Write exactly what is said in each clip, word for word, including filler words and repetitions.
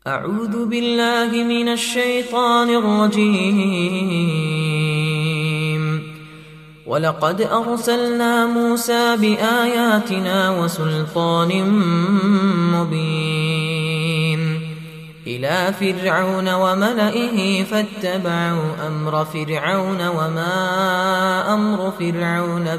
أعوذ بالله من الشيطان الرجيم. ولقد أرسلنا موسى بآياتنا وسلطان مبين إلى فرعون وملئه فاتبعوا أمر فرعون وما أمر فرعون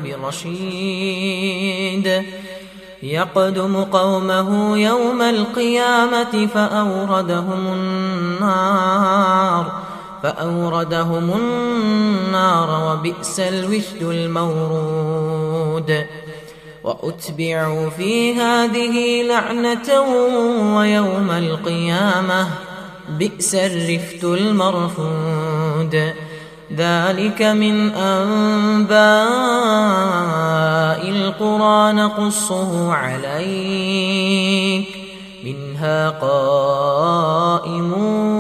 برشيد يقدم قومه يوم القيامة فأوردهم النار فأوردهم النار وبئس الوشد المورود. وأتبعوا في هذه لعنة ويوم القيامة بئس الرفد المرفود. ذلك من أنباء القرى نقصه عليك منها قائم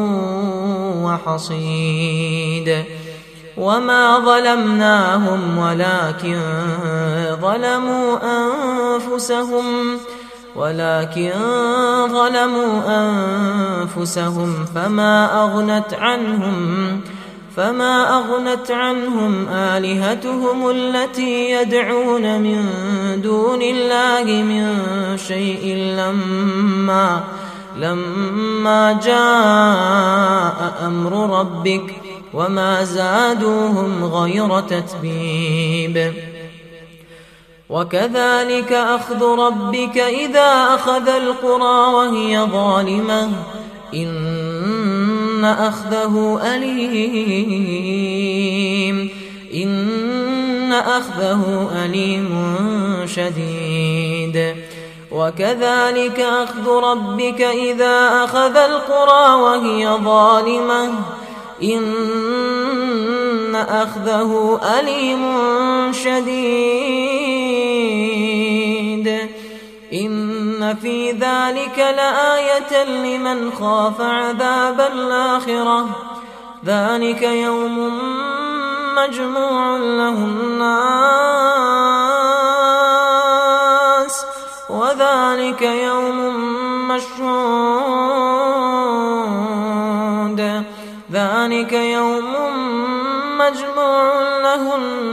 وحصيد. وما ظلمناهم ولكن ظلموا أنفسهم ولكن ظلموا أنفسهم فما أغنت عنهم فما أغنت عنهم آلهتهم التي يدعون من دون الله من شيء لما لما جاء أمر ربك وما زادوهم غير تتبيب. وكذلك أخذ ربك إذا أخذ القرى وهي ظالمة إن أخذه أليم إن أخذه أليم شديد. وكذلك أخذ ربك إذا أخذ القرى وهي ظالمة إن أخذه أليم شديد. إن في ذلك لآية لمن خاف عذاب الآخرة ذلك يوم مجموع له الناس وذلك يوم مشهود ذلك يوم مجموع له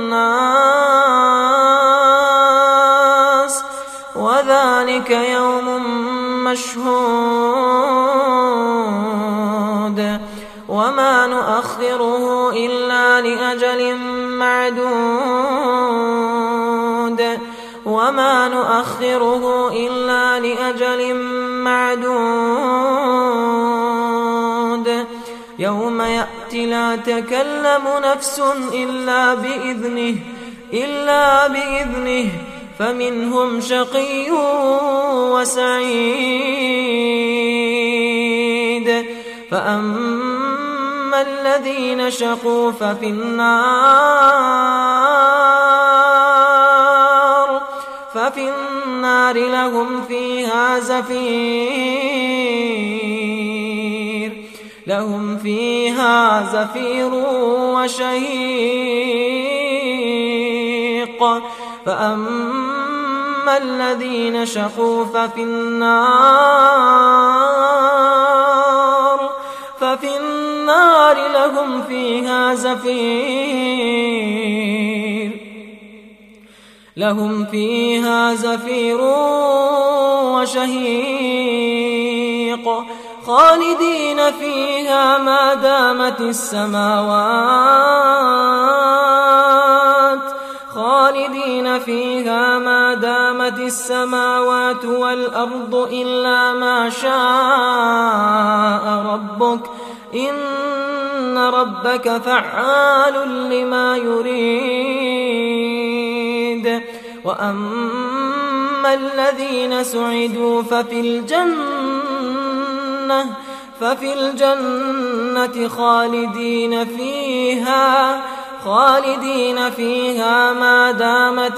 الناس وذلك يوم مشهود. وما نؤخره إلا لأجل معدود وما نؤخره إلا لأجل معدود. يوم يأتي لا تكلم نفس إلا بإذنه إلا بإذنه فمنهم شقي وسعيد. فأما الذين شقوا ففي النار ففي النار لهم فيها زفير لهم فيها زفير وشهيق. فأما الذين شقوا ففي النار ففي النار لهم فيها زفير لهم فيها زفير وشهيق خالدين فيها ما دامت السماوات خالدين فيها ما دامت السماوات والأرض إلا ما شاء ربك إن ربك فعال لما يريد. وأما الذين سعدوا ففي الجنة ففي الجنة خالدين فيها خالدين فيها ما دامت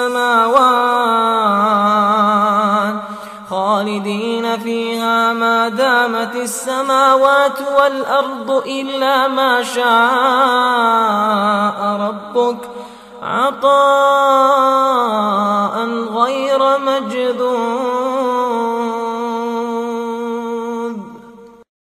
السماوات خالدين فيها ما دامت السماوات والأرض إلا ما شاء ربك عطاء غير مجذور.